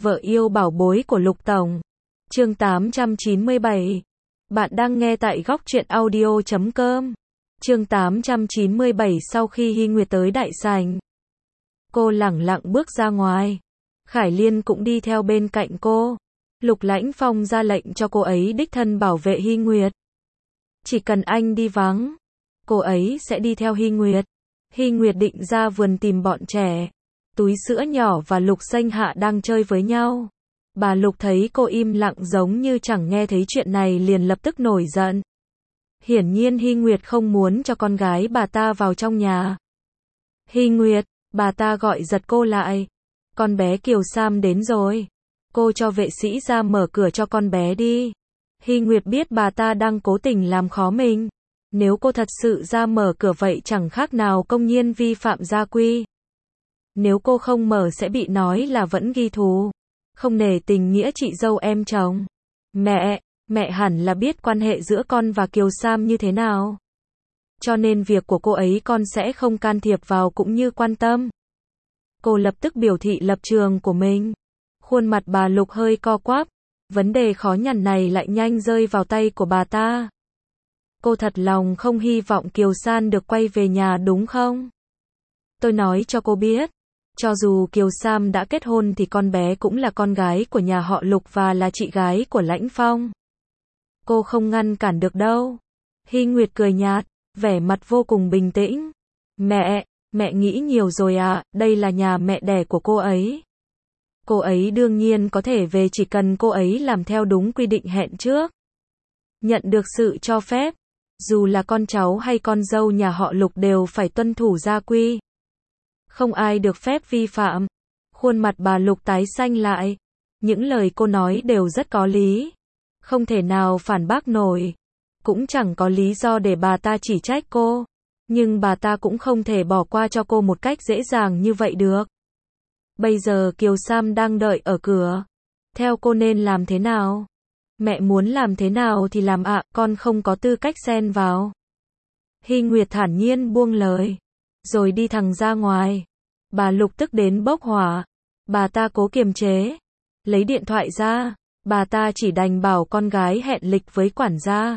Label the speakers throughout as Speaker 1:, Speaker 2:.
Speaker 1: vợ yêu bảo bối của Lục Tổng. Chương 897. Bạn đang nghe tại góc truyện audio.com. Chương 897. Sau khi Hy Nguyệt tới đại sảnh, cô lẳng lặng bước ra ngoài. Khải Liên cũng đi theo bên cạnh cô. Lục Lãnh Phong ra lệnh cho cô ấy đích thân bảo vệ Hy Nguyệt. Chỉ cần anh đi vắng, cô ấy sẽ đi theo Hy Nguyệt. Hy Nguyệt định ra vườn tìm bọn trẻ. Túi sữa nhỏ và Lục Xanh Hạ đang chơi với nhau. Bà Lục thấy cô im lặng giống như chẳng nghe thấy chuyện này liền lập tức nổi giận. Hiển nhiên Hy Nguyệt không muốn cho con gái bà ta vào trong nhà. Hy Nguyệt, bà ta gọi giật cô lại. Con bé Kiều Sam đến rồi. Cô cho vệ sĩ ra mở cửa cho con bé đi. Hy Nguyệt biết bà ta đang cố tình làm khó mình. Nếu cô thật sự ra mở cửa vậy chẳng khác nào công nhiên vi phạm gia quy. Nếu cô không mở sẽ bị nói là vẫn ghi thù. Không nể tình nghĩa chị dâu em chồng. Mẹ hẳn là biết quan hệ giữa con và Kiều Sam như thế nào. Cho nên việc của cô ấy con sẽ không can thiệp vào cũng như quan tâm. Cô lập tức biểu thị lập trường của mình. Khuôn mặt bà Lục hơi co quắp. Vấn đề khó nhằn này lại nhanh rơi vào tay của bà ta. Cô thật lòng không hy vọng Kiều San được quay về nhà đúng không? Tôi nói cho cô biết. Cho dù Kiều Sam đã kết hôn thì con bé cũng là con gái của nhà họ Lục và là chị gái của Lãnh Phong. Cô không ngăn cản được đâu. Hy Nguyệt cười nhạt, vẻ mặt vô cùng bình tĩnh. Mẹ nghĩ nhiều rồi à, đây là nhà mẹ đẻ của cô ấy. Cô ấy đương nhiên có thể về chỉ cần cô ấy làm theo đúng quy định hẹn trước. Nhận được sự cho phép, dù là con cháu hay con dâu nhà họ Lục đều phải tuân thủ gia quy. Không ai được phép vi phạm. Khuôn mặt bà Lục tái xanh lại. Những lời cô nói đều rất có lý. Không thể nào phản bác nổi. Cũng chẳng có lý do để bà ta chỉ trách cô. Nhưng bà ta cũng không thể bỏ qua cho cô một cách dễ dàng như vậy được. Bây giờ Kiều Sam đang đợi ở cửa. Theo cô nên làm thế nào? Mẹ muốn làm thế nào thì làm ạ, con không có tư cách xen vào. Hy Nguyệt thản nhiên buông lời. Rồi đi thẳng ra ngoài. Bà Lục tức đến bốc hỏa. Bà ta cố kiềm chế. Lấy điện thoại ra. Bà ta chỉ đành bảo con gái hẹn lịch với quản gia.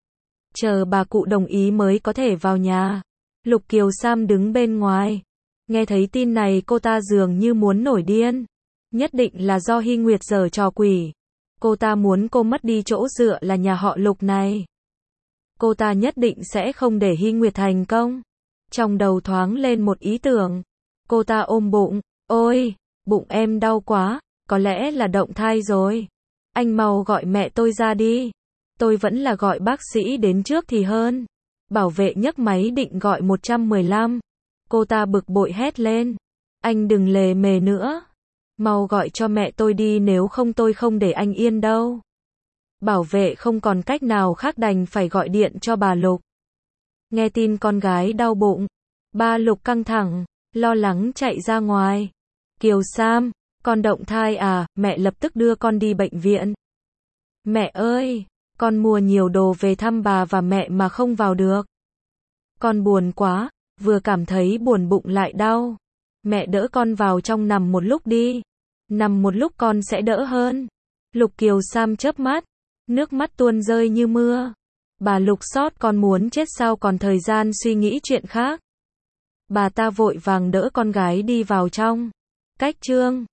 Speaker 1: Chờ bà cụ đồng ý mới có thể vào nhà. Lục Kiều Sam đứng bên ngoài. Nghe thấy tin này cô ta dường như muốn nổi điên. Nhất định là do Hy Nguyệt giở trò quỷ. Cô ta muốn cô mất đi chỗ dựa là nhà họ Lục này. Cô ta nhất định sẽ không để Hy Nguyệt thành công. Trong đầu thoáng lên một ý tưởng. Cô ta ôm bụng. Ôi, bụng em đau quá. Có lẽ là động thai rồi. Anh mau gọi mẹ tôi ra đi. Tôi vẫn là gọi bác sĩ đến trước thì hơn. Bảo vệ nhấc máy định gọi 115. Cô ta bực bội hét lên. Anh đừng lề mề nữa. Mau gọi cho mẹ tôi đi, nếu không tôi không để anh yên đâu. Bảo vệ không còn cách nào khác đành phải gọi điện cho bà Lục. Nghe tin con gái đau bụng, ba Lục căng thẳng, lo lắng chạy ra ngoài. Kiều Sam, con động thai à, mẹ lập tức đưa con đi bệnh viện. Mẹ ơi, con mua nhiều đồ về thăm bà và mẹ mà không vào được. Con buồn quá, vừa cảm thấy buồn bụng lại đau. Mẹ đỡ con vào trong nằm một lúc đi. Nằm một lúc con sẽ đỡ hơn. Lục Kiều Sam chớp mắt, nước mắt tuôn rơi như mưa. Bà Lục xót con muốn chết sao còn thời gian suy nghĩ chuyện khác. Bà ta vội vàng đỡ con gái đi vào trong. Cách chương